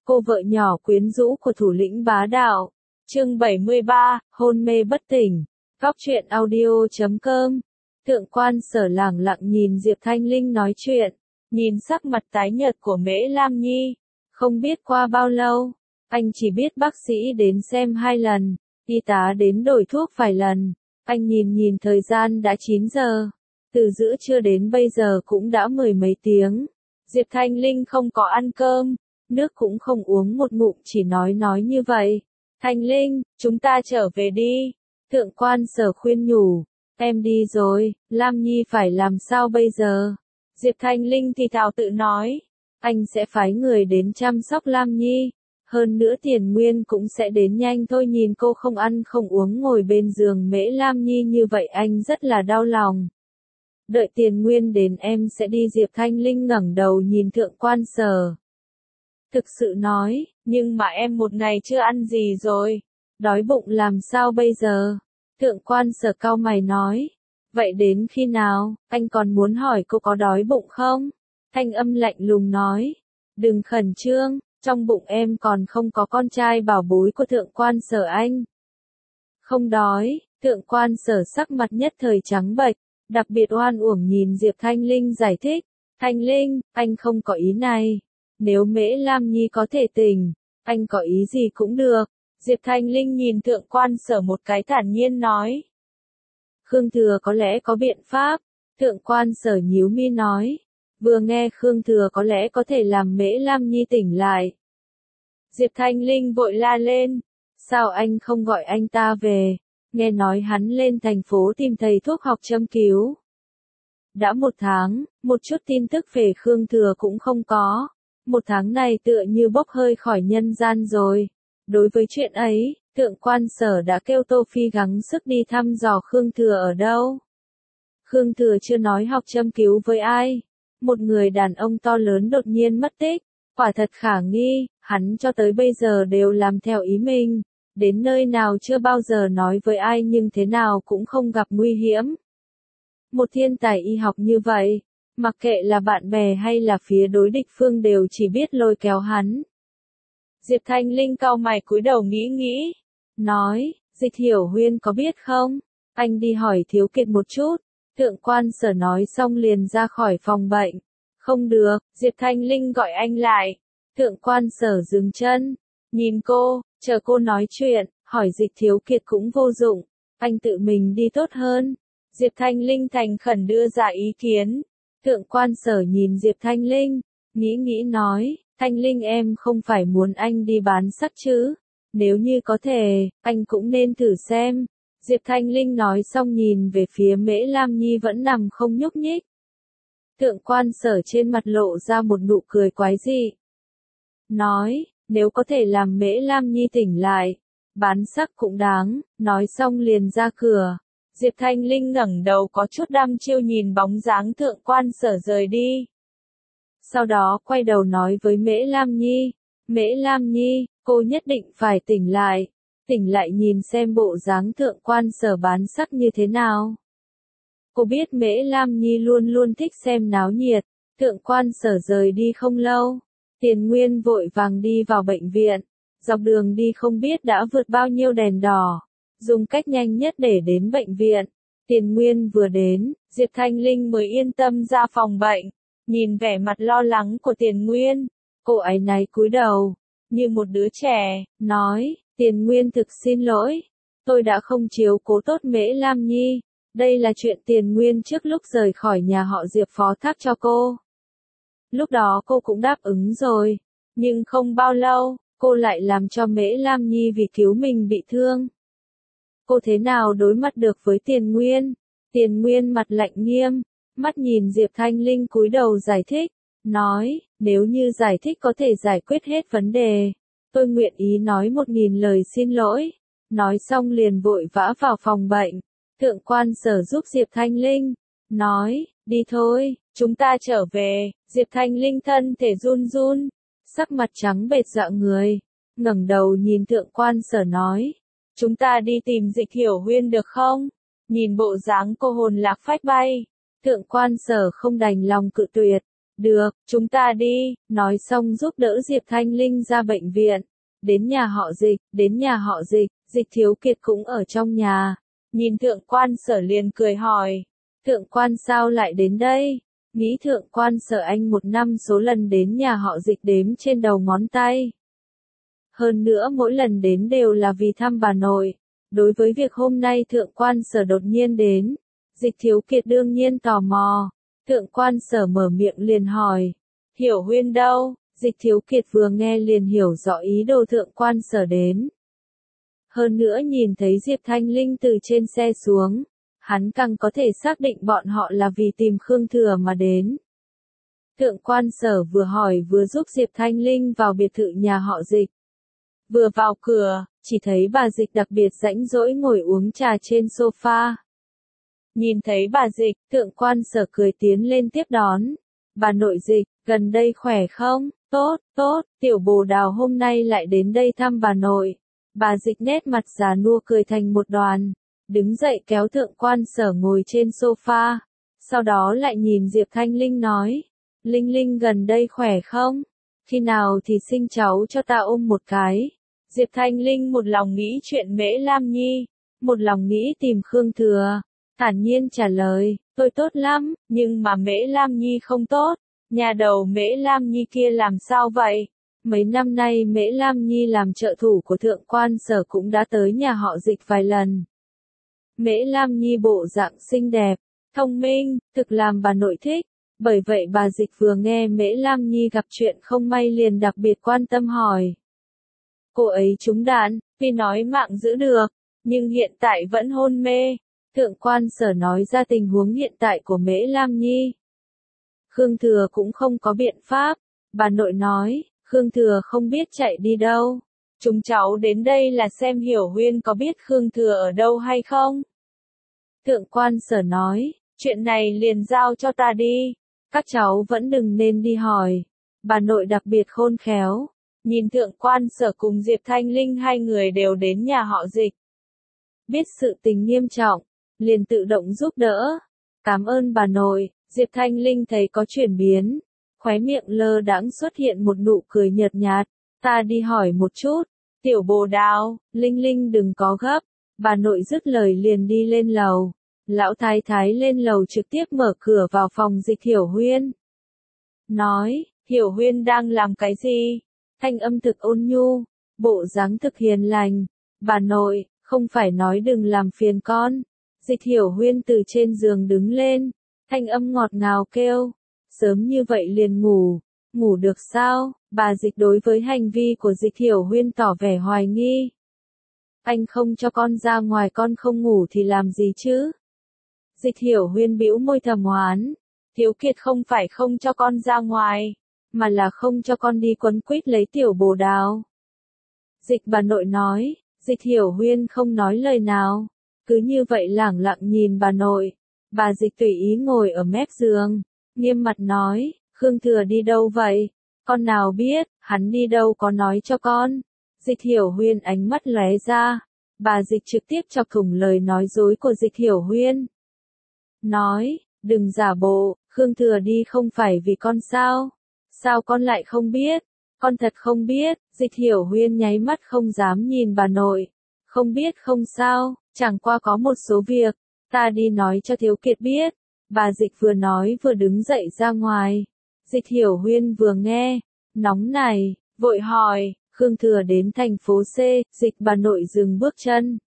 Cô vợ nhỏ quyến rũ của thủ lĩnh bá đạo. Chương 73, hôn mê bất tỉnh. Góc truyện audio.com. Thượng quan Sở lẳng lặng nhìn Diệp Thanh Linh nói chuyện, nhìn sắc mặt tái nhợt của Mễ Lam Nhi. Không biết qua bao lâu, anh chỉ biết bác sĩ đến xem 2 lần, y tá đến đổi thuốc vài lần. Anh nhìn thời gian đã 9 giờ. Từ giữa trưa đến bây giờ cũng đã 10 mấy tiếng. Diệp Thanh Linh không có ăn cơm, nước cũng không uống một ngụm, chỉ nói như vậy. Thanh Linh, chúng ta trở về đi. Thượng quan Sở khuyên nhủ. Em đi rồi, Lam Nhi phải làm sao bây giờ? Diệp Thanh Linh thì thào tự nói. Anh sẽ phái người đến chăm sóc Lam Nhi. Hơn nữa Tiền Nguyên cũng sẽ đến nhanh thôi. Nhìn cô không ăn không uống ngồi bên giường Mễ Lam Nhi như vậy anh rất là đau lòng. Đợi Tiền Nguyên đến em sẽ đi. Diệp Thanh Linh ngẩng đầu nhìn Thượng quan Sở. Thực sự nói, nhưng mà em một ngày chưa ăn gì rồi. Đói bụng làm sao bây giờ? Thượng quan Sở cau mày nói. Vậy đến khi nào, anh còn muốn hỏi cô có đói bụng không? Thanh âm lạnh lùng nói. Đừng khẩn trương, trong bụng em còn không có con trai bảo bối của Thượng quan Sở anh. Không đói. Thượng quan Sở sắc mặt nhất thời trắng bệch, đặc biệt oan uổng nhìn Diệp Thanh Linh giải thích. Thanh Linh, anh không có ý này. Nếu Mễ Lam Nhi có thể tỉnh, anh có ý gì cũng được. Diệp Thanh Linh nhìn Thượng quan Sở một cái thản nhiên nói. Khương Thừa có lẽ có biện pháp. Thượng quan Sở nhíu mi nói. Vừa nghe Khương Thừa có lẽ có thể làm Mễ Lam Nhi tỉnh lại. Diệp Thanh Linh vội la lên. Sao anh không gọi anh ta về? Nghe nói hắn lên thành phố tìm thầy thuốc học châm cứu. Đã 1 tháng, một chút tin tức về Khương Thừa cũng không có. 1 tháng này tựa như bốc hơi khỏi nhân gian rồi. Đối với chuyện ấy, Thượng quan Sở đã kêu Tô Phi gắng sức đi thăm dò Khương Thừa ở đâu. Khương Thừa chưa nói học châm cứu với ai. Một người đàn ông to lớn đột nhiên mất tích, quả thật khả nghi, hắn cho tới bây giờ đều làm theo ý mình. Đến nơi nào chưa bao giờ nói với ai nhưng thế nào cũng không gặp nguy hiểm. Một thiên tài y học như vậy, mặc kệ là bạn bè hay là phía đối địch phương đều chỉ biết lôi kéo hắn. Diệp Thanh Linh cau mày cúi đầu nghĩ, nói, Dịch Hiểu Huyên có biết không? Anh đi hỏi Thiếu Kiệt một chút. Thượng quan Sở nói xong liền ra khỏi phòng bệnh. Không được, Diệp Thanh Linh gọi anh lại. Thượng quan Sở dừng chân, nhìn cô, chờ cô nói chuyện, hỏi Dịch Thiếu Kiệt cũng vô dụng. Anh tự mình đi tốt hơn. Diệp Thanh Linh thành khẩn đưa ra ý kiến. Thượng quan Sở nhìn Diệp Thanh Linh, nghĩ nói, Thanh Linh em không phải muốn anh đi bán sắc chứ? Nếu như có thể, anh cũng nên thử xem. Diệp Thanh Linh nói xong nhìn về phía Mễ Lam Nhi vẫn nằm không nhúc nhích. Thượng quan Sở trên mặt lộ ra một nụ cười quái dị. Nói, nếu có thể làm Mễ Lam Nhi tỉnh lại, bán sắc cũng đáng, nói xong liền ra cửa. Diệp Thanh Linh ngẩng đầu có chút đăm chiêu nhìn bóng dáng Thượng quan Sở rời đi. Sau đó quay đầu nói với Mễ Lam Nhi. Mễ Lam Nhi, cô nhất định phải tỉnh lại. Tỉnh lại nhìn xem bộ dáng Thượng quan Sở bán sắc như thế nào. Cô biết Mễ Lam Nhi luôn luôn thích xem náo nhiệt. Thượng quan Sở rời đi không lâu. Tiền Nguyên vội vàng đi vào bệnh viện. Dọc đường đi không biết đã vượt bao nhiêu đèn đỏ. Dùng cách nhanh nhất để đến bệnh viện. Tiền Nguyên vừa đến, Diệp Thanh Linh mới yên tâm ra phòng bệnh. Nhìn vẻ mặt lo lắng của Tiền Nguyên, cô ấy náy cúi đầu, như một đứa trẻ, nói, Tiền Nguyên thực xin lỗi. Tôi đã không chiếu cố tốt Mễ Lam Nhi. Đây là chuyện Tiền Nguyên trước lúc rời khỏi nhà họ Diệp phó thác cho cô. Lúc đó cô cũng đáp ứng rồi. Nhưng không bao lâu, cô lại làm cho Mễ Lam Nhi vì cứu mình bị thương. Cô thế nào đối mặt được với Tiền Nguyên? Tiền Nguyên mặt lạnh nghiêm, mắt nhìn Diệp Thanh Linh cúi đầu giải thích, nói, nếu như giải thích có thể giải quyết hết vấn đề, tôi nguyện ý nói 1000 lời xin lỗi. Nói xong liền vội vã vào phòng bệnh. Thượng quan Sở giúp Diệp Thanh Linh, nói, đi thôi, chúng ta trở về. Diệp Thanh Linh thân thể run run, sắc mặt trắng bệch rạng người, ngẩng đầu nhìn Thượng quan Sở nói, chúng ta đi tìm Dịch Hiểu Huyên được không? Nhìn bộ dáng cô hồn lạc phách bay, Thượng quan Sở không đành lòng cự tuyệt, Được, chúng ta đi, nói xong giúp đỡ Diệp Thanh Linh ra bệnh viện. Đến nhà họ Dịch, Dịch Thiếu Kiệt cũng ở trong nhà. Nhìn thượng quan sở liền cười hỏi. Thượng quan sao lại đến đây? Nghĩ thượng quan sở anh một năm số lần đến nhà họ Dịch đếm trên đầu ngón tay. Hơn nữa mỗi lần đến đều là vì thăm bà nội. Đối với việc hôm nay thượng quan sở đột nhiên đến, Dịch Thiếu Kiệt đương nhiên tò mò. Thượng quan sở mở miệng liền hỏi. Hiểu Huyên đâu? Dịch Thiếu Kiệt vừa nghe liền hiểu rõ ý đồ thượng quan sở đến. Hơn nữa nhìn thấy Diệp Thanh Linh từ trên xe xuống, hắn càng có thể xác định bọn họ là vì tìm Khương Thừa mà đến. Thượng quan sở vừa hỏi vừa giúp Diệp Thanh Linh vào biệt thự nhà họ Dịch. Vừa vào cửa, chỉ thấy bà Dịch đặc biệt rãnh rỗi ngồi uống trà trên sofa. Nhìn thấy bà Dịch, thượng quan sở cười tiến lên tiếp đón. Bà nội Dịch, gần đây khỏe không? Tốt, tốt, tiểu bồ đào hôm nay lại đến đây thăm bà nội. Bà Dịch nét mặt già nua cười thành một đoàn. Đứng dậy kéo thượng quan sở ngồi trên sofa. Sau đó lại nhìn Diệp Thanh Linh nói. Linh Linh gần đây khỏe không? Khi nào thì sinh cháu cho ta ôm một cái. Diệp Thanh Linh một lòng nghĩ chuyện Mễ Lam Nhi. Một lòng nghĩ tìm Khương Thừa. Thản nhiên trả lời, tôi tốt lắm, nhưng mà Mễ Lam Nhi không tốt. Nhà đầu Mễ Lam Nhi kia làm sao vậy? Mấy năm nay Mễ Lam Nhi làm trợ thủ của thượng quan sở cũng đã tới nhà họ Dịch vài lần. Mễ Lam Nhi bộ dạng xinh đẹp, thông minh, thực làm bà nội thích. Bởi vậy bà Dịch vừa nghe Mễ Lam Nhi gặp chuyện không may liền đặc biệt quan tâm hỏi. Cô ấy trúng đạn, vì nói mạng giữ được, nhưng hiện tại vẫn hôn mê. Thượng quan sở nói ra tình huống hiện tại của Mễ Lam Nhi. Khương Thừa cũng không có biện pháp. Bà nội nói, Khương Thừa không biết chạy đi đâu. Chúng cháu đến đây là xem Hiểu Huyên có biết Khương Thừa ở đâu hay không. Thượng quan sở nói, chuyện này liền giao cho ta đi. Các cháu vẫn đừng nên đi hỏi. Bà nội đặc biệt khôn khéo. Nhìn thượng quan sở cùng Diệp Thanh Linh hai người đều đến nhà họ Dịch. Biết sự tình nghiêm trọng, liền tự động giúp đỡ. Cảm ơn bà nội. Diệp Thanh Linh thấy có chuyển biến. Khóe miệng lơ đãng xuất hiện một nụ cười nhợt nhạt. Ta đi hỏi một chút. Tiểu bồ đào, Linh Linh đừng có gấp. Bà nội dứt lời liền đi lên lầu. Lão thái thái lên lầu trực tiếp mở cửa vào phòng Dịch Hiểu Huyên. Nói, Hiểu Huyên đang làm cái gì? Thanh âm thực ôn nhu, bộ dáng thực hiền lành. Bà nội, không phải nói đừng làm phiền con. Dịch Hiểu Huyên từ trên giường đứng lên, thanh âm ngọt ngào kêu. Sớm như vậy liền ngủ được sao? Bà Dịch đối với hành vi của Dịch Hiểu Huyên tỏ vẻ hoài nghi. Anh không cho con ra ngoài con không ngủ thì làm gì chứ? Dịch Hiểu Huyên bĩu môi thầm oán. Thiếu Kiệt không phải không cho con ra ngoài, mà là không cho con đi quấn quýt lấy tiểu bồ đào. Dịch bà nội nói. Dịch Hiểu Huyên không nói lời nào, cứ như vậy lẳng lặng nhìn bà nội. Bà Dịch tùy ý ngồi ở mép giường, nghiêm mặt nói, Khương Thừa đi đâu vậy? Con nào biết, hắn đi đâu có nói cho con. Dịch Hiểu Huyên ánh mắt lóe ra, bà Dịch trực tiếp chọc thủng lời nói dối của Dịch Hiểu Huyên. Nói, đừng giả bộ, Khương Thừa đi không phải vì con sao? Sao con lại không biết? Con thật không biết. Dịch Hiểu Huyên nháy mắt không dám nhìn bà nội. Không biết không sao, chẳng qua có một số việc, ta đi nói cho Thiếu Kiệt biết. Bà Dịch vừa nói vừa đứng dậy ra ngoài. Dịch Hiểu Huyên vừa nghe, nóng này, vội hỏi, Khương Thừa đến thành phố C, Dịch bà nội dừng bước chân.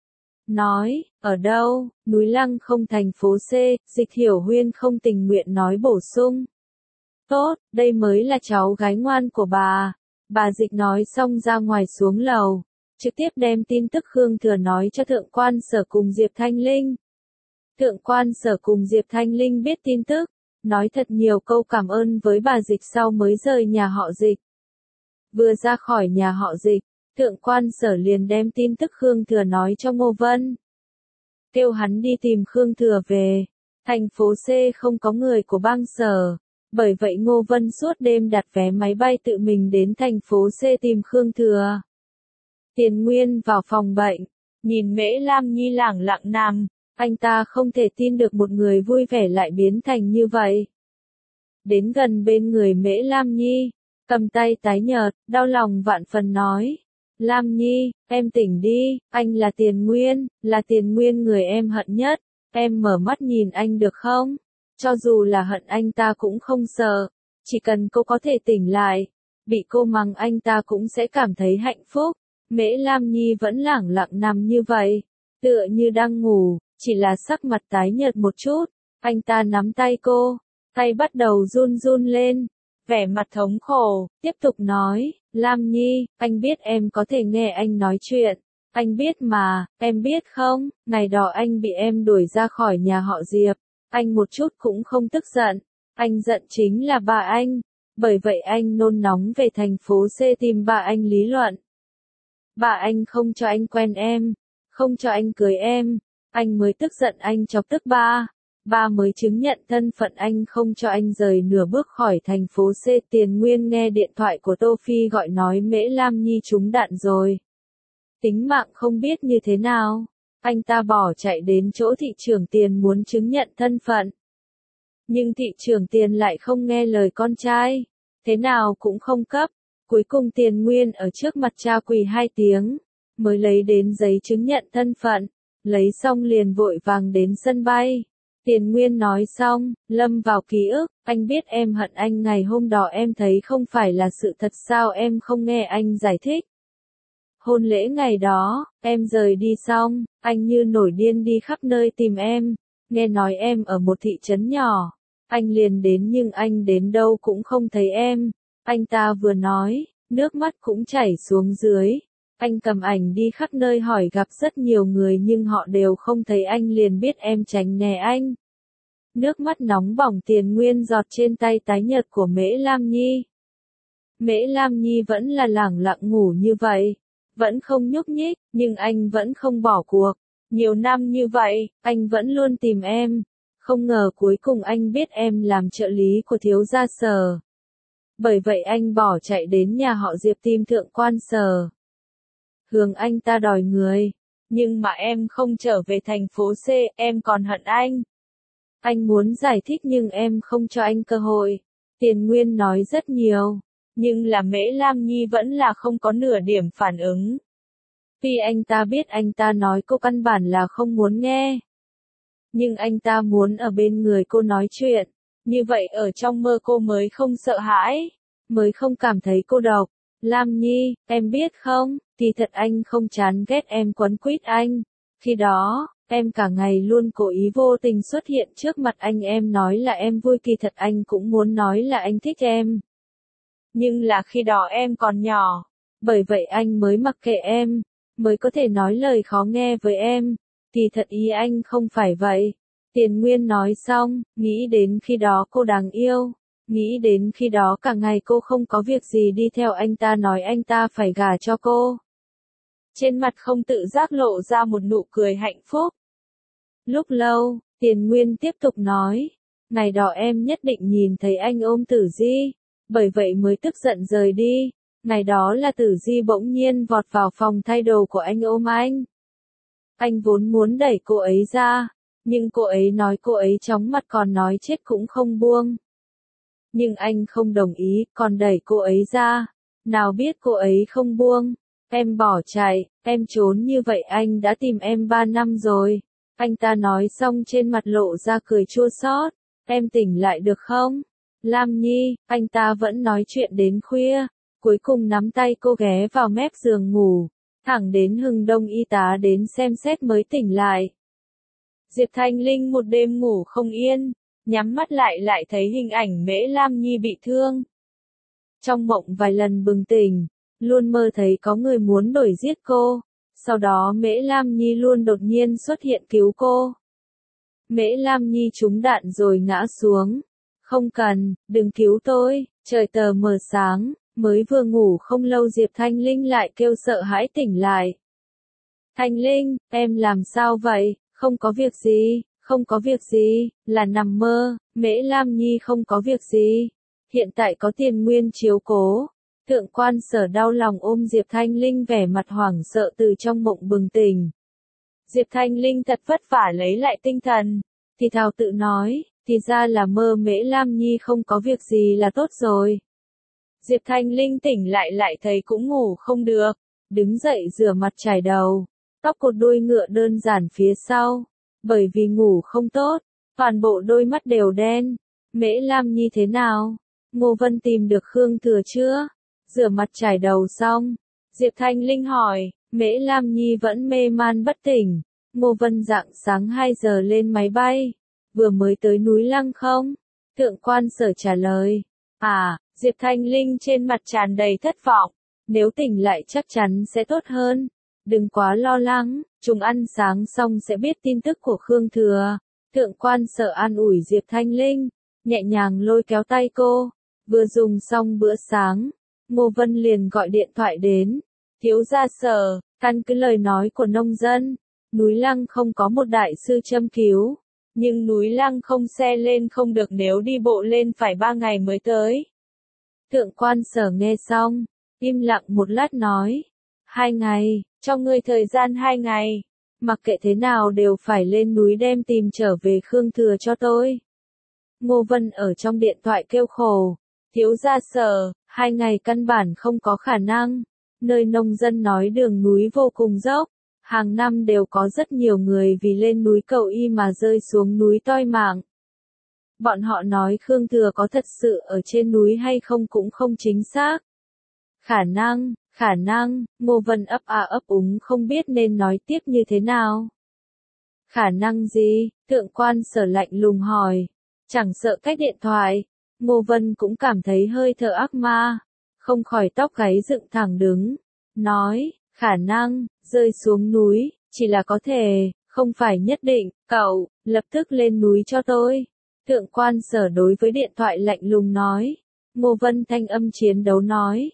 Nói, ở đâu, núi Lăng không thành phố C, Dịch Hiểu Huyên không tình nguyện nói bổ sung. Tốt, đây mới là cháu gái ngoan của bà. Bà Dịch nói xong ra ngoài xuống lầu, trực tiếp đem tin tức Khương Thừa nói cho thượng quan sở cùng Diệp Thanh Linh. Thượng quan sở cùng Diệp Thanh Linh biết tin tức, nói thật nhiều câu cảm ơn với bà Dịch sau mới rời nhà họ Dịch. Vừa ra khỏi nhà họ Dịch, thượng quan sở liền đem tin tức Khương Thừa nói cho Ngô Vân. Kêu hắn đi tìm Khương Thừa về. Thành phố C không có người của bang sở. Bởi vậy Ngô Vân suốt đêm đặt vé máy bay tự mình đến thành phố C tìm Khương Thừa. Tiền Nguyên vào phòng bệnh, nhìn Mễ Lam Nhi lẳng lặng nằm, anh ta không thể tin được một người vui vẻ lại biến thành như vậy. đến gần bên người Mễ Lam Nhi, cầm tay tái nhợt, đau lòng vạn phần nói. Lam Nhi, em tỉnh đi, anh là Tiền Nguyên người em hận nhất, em mở mắt nhìn anh được không? Cho dù là hận anh ta cũng không sợ, chỉ cần cô có thể tỉnh lại, bị cô mắng anh ta cũng sẽ cảm thấy hạnh phúc. Mễ Lam Nhi vẫn lẳng lặng nằm như vậy, tựa như đang ngủ, chỉ là sắc mặt tái nhợt một chút. Anh ta nắm tay cô, tay bắt đầu run run lên, vẻ mặt thống khổ, tiếp tục nói, Lam Nhi, anh biết em có thể nghe anh nói chuyện, anh biết mà, em biết không, ngày đó anh bị em đuổi ra khỏi nhà họ Diệp, anh một chút cũng không tức giận, anh giận chính là bà anh, bởi vậy anh nôn nóng về thành phố C tìm bà anh lý luận. Bà anh không cho anh quen em, không cho anh cưới em, anh mới tức giận anh chọc tức ba mới chứng nhận thân phận anh không cho anh rời nửa bước khỏi thành phố C. Tiền Nguyên nghe điện thoại của Tô Phi gọi nói Mễ Lam Nhi trúng đạn rồi. Tính mạng không biết như thế nào, anh ta bỏ chạy đến chỗ thị trưởng Tiền muốn chứng nhận thân phận. Nhưng thị trưởng Tiền lại không nghe lời con trai, thế nào cũng không cấp, cuối cùng Tiền Nguyên ở trước mặt cha quỳ 2 tiếng, mới lấy đến giấy chứng nhận thân phận, lấy xong liền vội vàng đến sân bay. Tiền Nguyên nói xong, lâm vào ký ức, anh biết em hận anh ngày hôm đó em thấy không phải là sự thật sao em không nghe anh giải thích. Hôn lễ ngày đó, em rời đi xong, anh như nổi điên đi khắp nơi tìm em, nghe nói em ở một thị trấn nhỏ, anh liền đến nhưng anh đến đâu cũng không thấy em, anh ta vừa nói, nước mắt cũng chảy xuống dưới. Anh cầm ảnh đi khắp nơi hỏi gặp rất nhiều người nhưng họ đều không thấy anh liền biết em tránh né anh. Nước mắt nóng bỏng Tiền Nguyên giọt trên tay tái nhợt của Mễ Lam Nhi. Mễ Lam Nhi vẫn là lẳng lặng ngủ như vậy, vẫn không nhúc nhích, nhưng anh vẫn không bỏ cuộc. Nhiều năm như vậy, anh vẫn luôn tìm em. Không ngờ cuối cùng anh biết em làm trợ lý của thiếu gia Sở. Bởi vậy anh bỏ chạy đến nhà họ Diệp tìm thượng quan Sở. Hướng anh ta đòi người, nhưng mà em không trở về thành phố C, em còn hận anh. Anh muốn giải thích nhưng em không cho anh cơ hội. Tiền Nguyên nói rất nhiều, nhưng là Mễ Lam Nhi vẫn là không có nửa điểm phản ứng. Vì anh ta biết anh ta nói cô căn bản là không muốn nghe. Nhưng anh ta muốn ở bên người cô nói chuyện, như vậy ở trong mơ cô mới không sợ hãi, mới không cảm thấy cô độc. Lam Nhi, em biết không, thì thật anh không chán ghét em quấn quýt anh. Khi đó, em cả ngày luôn cố ý vô tình xuất hiện trước mặt anh em nói là em vui kỳ thật anh cũng muốn nói là anh thích em. Nhưng là khi đó em còn nhỏ, bởi vậy anh mới mặc kệ em, mới có thể nói lời khó nghe với em. Kỳ thật ý anh không phải vậy. Tiền Nguyên nói xong, nghĩ đến khi đó cô đáng yêu. Nghĩ đến khi đó cả ngày cô không có việc gì đi theo anh ta nói anh ta phải gả cho cô. Trên mặt không tự giác lộ ra một nụ cười hạnh phúc. Lúc lâu, Tiền Nguyên tiếp tục nói, ngày đó em nhất định nhìn thấy anh ôm Tử Di, bởi vậy mới tức giận rời đi. Ngày đó là Tử Di bỗng nhiên vọt vào phòng thay đồ của anh ôm anh. Anh vốn muốn đẩy cô ấy ra, nhưng cô ấy nói cô ấy chóng mặt còn nói chết cũng không buông. Nhưng anh không đồng ý, còn đẩy cô ấy ra. Nào biết cô ấy không buông. Em bỏ chạy, em trốn như vậy anh đã tìm em 3 năm rồi. Anh ta nói xong trên mặt lộ ra cười chua xót. Em tỉnh lại được không? Lam Nhi, anh ta vẫn nói chuyện đến khuya. Cuối cùng nắm tay cô ghé vào mép giường ngủ. Thẳng đến Hưng Đông y tá đến xem xét mới tỉnh lại. Diệp Thanh Linh một đêm ngủ không yên. Nhắm mắt lại thấy hình ảnh Mễ Lam Nhi bị thương. Trong mộng vài lần bừng tỉnh, luôn mơ thấy có người muốn đuổi giết cô. Sau đó Mễ Lam Nhi luôn đột nhiên xuất hiện cứu cô. Mễ Lam Nhi trúng đạn rồi ngã xuống. Không cần, đừng cứu tôi, trời tờ mờ sáng, mới vừa ngủ không lâu Diệp Thanh Linh lại kêu sợ hãi tỉnh lại. Thanh Linh, em làm sao vậy? Không có việc gì. Không có việc gì, là nằm mơ, Mễ Lam Nhi không có việc gì. Hiện tại có Tiền Nguyên chiếu cố. Thượng quan Sở đau lòng ôm Diệp Thanh Linh vẻ mặt hoảng sợ từ trong mộng bừng tỉnh. Diệp Thanh Linh thật vất vả lấy lại tinh thần, thì thào tự nói, thì ra là mơ Mễ Lam Nhi không có việc gì là tốt rồi. Diệp Thanh Linh tỉnh lại thấy cũng ngủ không được, đứng dậy rửa mặt chải đầu, tóc cột đuôi ngựa đơn giản phía sau, bởi vì ngủ không tốt, toàn bộ đôi mắt đều đen. Mễ Lam Nhi thế nào? Ngô Vân tìm được Khương Thừa chưa? Rửa mặt chải đầu xong, Diệp Thanh Linh hỏi, Mễ Lam Nhi vẫn mê man bất tỉnh. Ngô Vân rạng sáng 2 giờ lên máy bay, vừa mới tới núi Lăng không? Thượng quan Sở trả lời. À, Diệp Thanh Linh trên mặt tràn đầy thất vọng, nếu tỉnh lại chắc chắn sẽ tốt hơn. Đừng quá lo lắng, chúng ăn sáng xong sẽ biết tin tức của Khương Thừa. Thượng quan Sở an ủi Diệp Thanh Linh, nhẹ nhàng lôi kéo tay cô. Vừa dùng xong bữa sáng, Ngô Vân liền gọi điện thoại đến. Thiếu gia Sở, căn cứ lời nói của nông dân, núi Lăng không có một đại sư châm cứu, nhưng núi Lăng không xe lên không được, nếu đi bộ lên phải 3 ngày mới tới. Thượng quan Sở nghe xong, im lặng một lát nói, 2 ngày, cho ngươi thời gian 2 ngày, mặc kệ thế nào đều phải lên núi đem tìm trở về Khương Thừa cho tôi. Ngô Vân ở trong điện thoại kêu khổ, thiếu gia Sở, 2 ngày căn bản không có khả năng, nơi nông dân nói đường núi vô cùng dốc, hàng năm đều có rất nhiều người vì lên núi cầu y mà rơi xuống núi toi mạng. Bọn họ nói Khương Thừa có thật sự ở trên núi hay không cũng không chính xác. Khả năng, Ngô Vân ấp a ấp úng không biết nên nói tiếp như thế nào. Khả năng gì? Thượng quan Sở lạnh lùng hỏi. Chẳng sợ cách điện thoại, Ngô Vân cũng cảm thấy hơi thở ác ma, không khỏi tóc gáy dựng thẳng đứng. Nói, khả năng, rơi xuống núi, chỉ là có thể, không phải nhất định, cậu, lập tức lên núi cho tôi. Thượng quan Sở đối với điện thoại lạnh lùng nói. Ngô Vân thanh âm chiến đấu nói.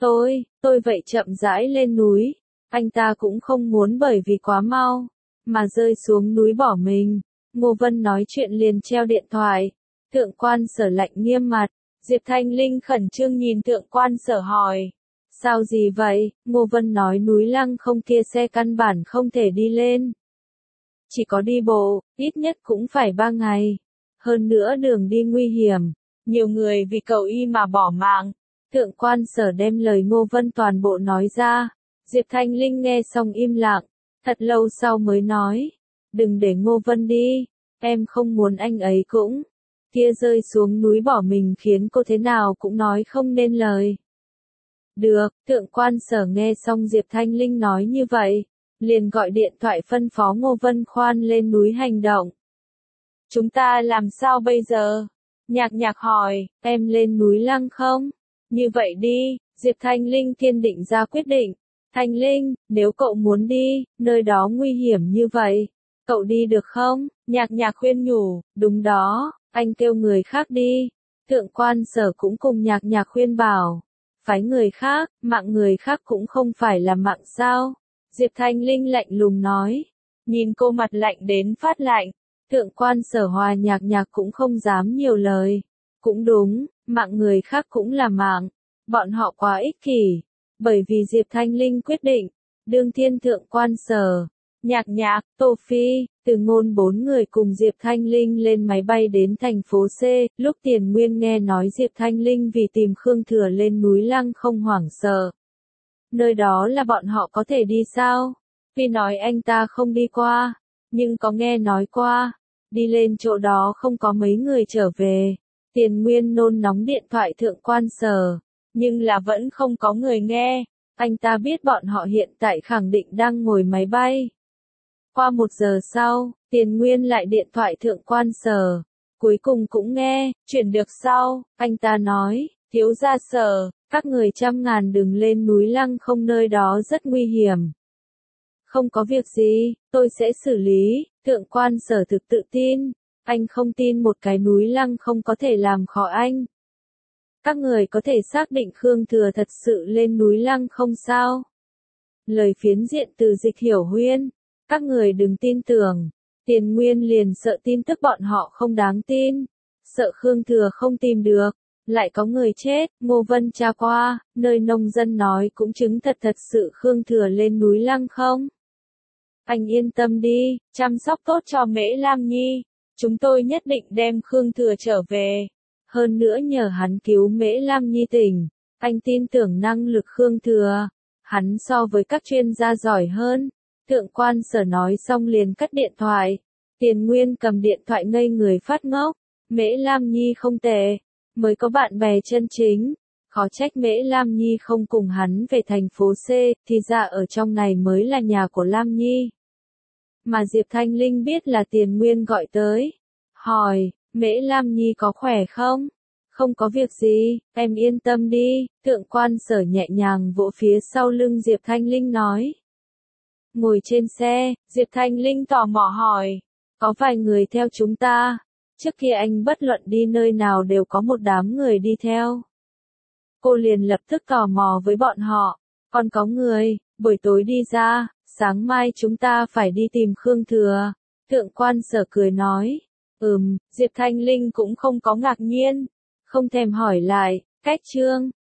Tôi vậy chậm rãi lên núi. Anh ta cũng không muốn bởi vì quá mau, mà rơi xuống núi bỏ mình. Ngô Vân nói chuyện liền treo điện thoại. Thượng quan Sở lạnh nghiêm mặt. Diệp Thanh Linh khẩn trương nhìn thượng quan Sở hỏi. Sao gì vậy? Ngô Vân nói núi Lăng không kia xe căn bản không thể đi lên. Chỉ có đi bộ, ít nhất cũng phải 3 ngày. Hơn nữa đường đi nguy hiểm, nhiều người vì cầu y mà bỏ mạng. Thượng quan Sở đem lời Ngô Vân toàn bộ nói ra. Diệp Thanh Linh nghe xong im lặng, thật lâu sau mới nói. Đừng để Ngô Vân đi, em không muốn anh ấy cũng. Kia rơi xuống núi bỏ mình khiến cô thế nào cũng nói không nên lời. Được, thượng quan Sở nghe xong Diệp Thanh Linh nói như vậy, liền gọi điện thoại phân phó Ngô Vân khoan lên núi hành động. Chúng ta làm sao bây giờ? Nhạc hỏi, em lên núi Lăng không? Như vậy đi, Diệp Thanh Linh kiên định ra quyết định. Thanh Linh, nếu cậu muốn đi, nơi đó nguy hiểm như vậy, cậu đi được không? Nhạc khuyên nhủ, đúng đó, anh kêu người khác đi. Thượng quan Sở cũng cùng nhạc khuyên bảo. Phái người khác, mạng người khác cũng không phải là mạng sao? Diệp Thanh Linh lạnh lùng nói. Nhìn cô mặt lạnh đến phát lạnh. Thượng quan Sở hòa nhạc cũng không dám nhiều lời. Cũng đúng, mạng người khác cũng là mạng. Bọn họ quá ích kỷ. Bởi vì Diệp Thanh Linh quyết định, đương thiên thượng quan Sở, nhạc, Tô Phi, Từ Ngôn 4 người cùng Diệp Thanh Linh lên máy bay đến thành phố C. Lúc Tiền Nguyên nghe nói Diệp Thanh Linh vì tìm Khương Thừa lên núi Lăng không hoảng sợ. Nơi đó là bọn họ có thể đi sao? Phi nói anh ta không đi qua, nhưng có nghe nói qua. Đi lên chỗ đó không có mấy người trở về. Tiền Nguyên nôn nóng điện thoại thượng quan Sở, nhưng là vẫn không có người nghe. Anh ta biết bọn họ hiện tại khẳng định đang ngồi máy bay. Qua 1 giờ sau, Tiền Nguyên lại điện thoại thượng quan Sở. Cuối cùng cũng nghe, chuyển được sau, anh ta nói, thiếu gia Sở, các người 100.000 đừng lên núi Lăng không, nơi đó rất nguy hiểm. Không có việc gì, tôi sẽ xử lý. Thượng quan Sở thực tự tin. Anh không tin một cái núi Lăng không có thể làm khó anh. Các người có thể xác định Khương Thừa thật sự lên núi Lăng không sao? Lời phiến diện từ Dịch Hiểu Huyên. Các người đừng tin tưởng. Tiền Nguyên liền sợ tin tức bọn họ không đáng tin. Sợ Khương Thừa không tìm được. Lại có người chết. Ngô Vân tra qua, nơi nông dân nói cũng chứng thật sự Khương Thừa lên núi Lăng không. Anh yên tâm đi, chăm sóc tốt cho Mễ Lam Nhi. Chúng tôi nhất định đem Khương Thừa trở về. Hơn nữa nhờ hắn cứu Mễ Lam Nhi tỉnh. Anh tin tưởng năng lực Khương Thừa. Hắn so với các chuyên gia giỏi hơn. Thượng quan Sở nói xong liền cắt điện thoại. Tiền Nguyên cầm điện thoại ngây người phát ngốc. Mễ Lam Nhi không tệ. Mới có bạn bè chân chính. Khó trách Mễ Lam Nhi không cùng hắn về thành phố C, thì ra ở trong này mới là nhà của Lam Nhi. Mà Diệp Thanh Linh biết là Tiền Nguyên gọi tới. Hỏi, Mễ Lam Nhi có khỏe không? Không có việc gì, em yên tâm đi, Thượng quan Sở nhẹ nhàng vỗ phía sau lưng Diệp Thanh Linh nói. Ngồi trên xe, Diệp Thanh Linh tò mò hỏi, có vài người theo chúng ta. Trước kia anh bất luận đi nơi nào đều có một đám người đi theo. Cô liền lập tức tò mò với bọn họ, còn có người, buổi tối đi ra, sáng mai chúng ta phải đi tìm Khương Thừa. Thượng quan Sở cười nói, Diệp Thanh Linh cũng không có ngạc nhiên, không thèm hỏi lại, cách chương.